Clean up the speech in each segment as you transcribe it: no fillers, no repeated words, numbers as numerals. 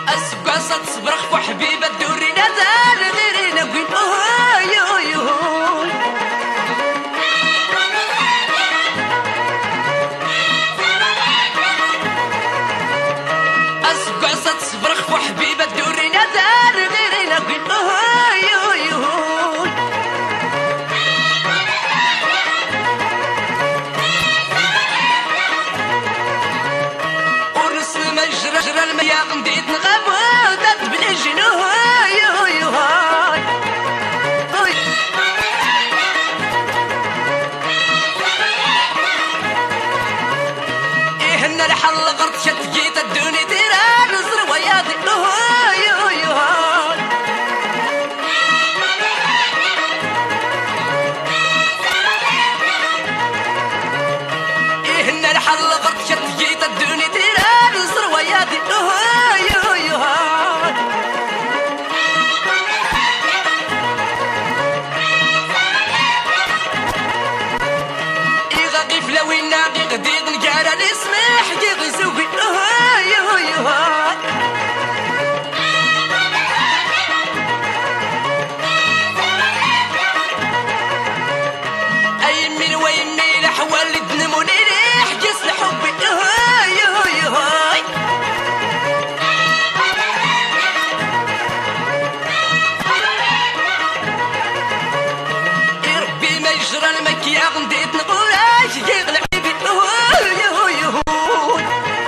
اسقاصة تصبرخ وحبيبة دورينا دار غيرنا قوين اوهاي اوهاي اوهاي اسقاصة تصبرخ وحبيبة دورينا دار غيرنا قوين اوهاي اوهاي اوهاي ورس المجرى جرى المياه غنديت نغابة دات بلا جنوه هاي هاي هاي إهنا الحل غرط شتقيت الدوني ديرا نزر وياضي هاي هاي هاي إهنا الحل غرط شتقيت الدوني ديرا نزر وياضي هاي هاي هاي إغاقي فلاوين ناقي غديق نقارا نسمح جيغي زوقي هاي هاي هاي أي من ويمي لحوال الدنموني ريح جس لحبي هاي هاي هاي ربي ما يجرى المكيا غنديت نقولاش يغلع بي هاي هاي هاي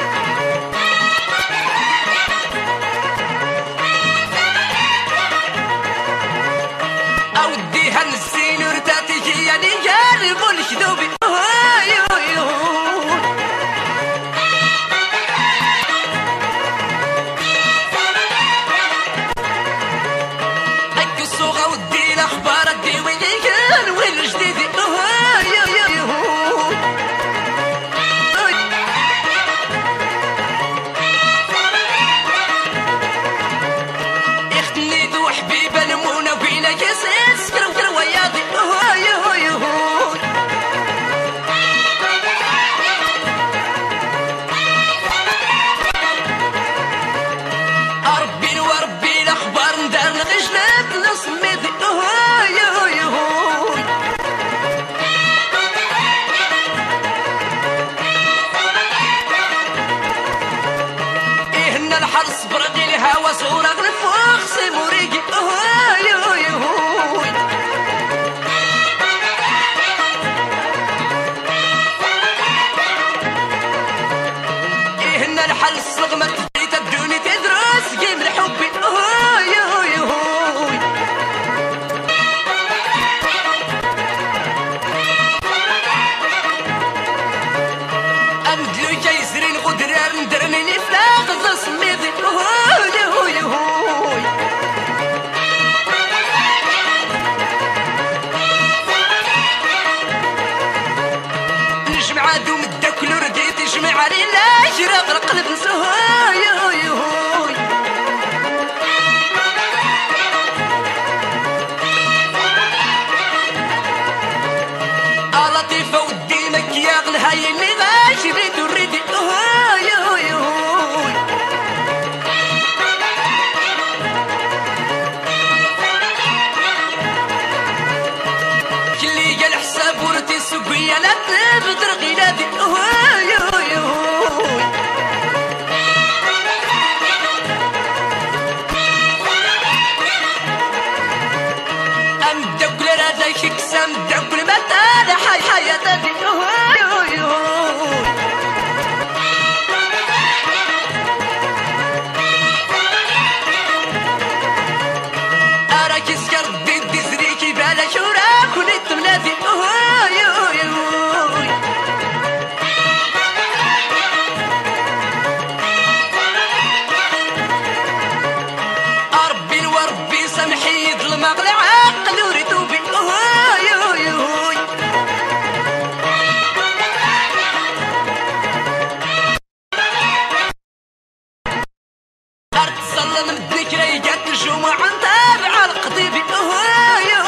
اوديها نسين ورتاتي جياني جاربو الكذوبي هاي هاي هاي القصوغة ودي الاخبار ادي وين كان وين الجديد هاي هاي هاي اختني ذو حبيبة نمونة وينا كيسيس كرو وياضي هاي هاي هاي ربي وربي الاخبار ندار نغشلات نصمدي هاي هاي هاي إهنا الحرس برقي الهوا صورة غنفوخ سيموريقي هاي هاي هاي إهنا الحرس رغمت ديت الدوني تدرس قيم لحبي هاي هاي هاي أمدلو جايزرين غدرار ندرميني فلاغ ذا سميضي هاي هاي هاي نجمع عادو مداكلو رديت يجمع علينا شراق القلب نسو هاي هاي هاي لطيفة ودي مكياغ الهاي اللي غاشي ريدو ريدي هاي هاي هاي كلي قال حساب ورتي سوقيا لا تبدر غينادي هاي هاي هاي ام دقل رادا كيكسام دقل متى حي حياتي هاي هاي هاي اراك سكر ضد زريكي بالا شوراك ونت منادي هاي هاي هاي ربي وربي سامحي ظلم اغلى عقل وريتوبي هاي هاي هاي تصلى من الذكرى جات الجمعة نتابع القضيبي هاي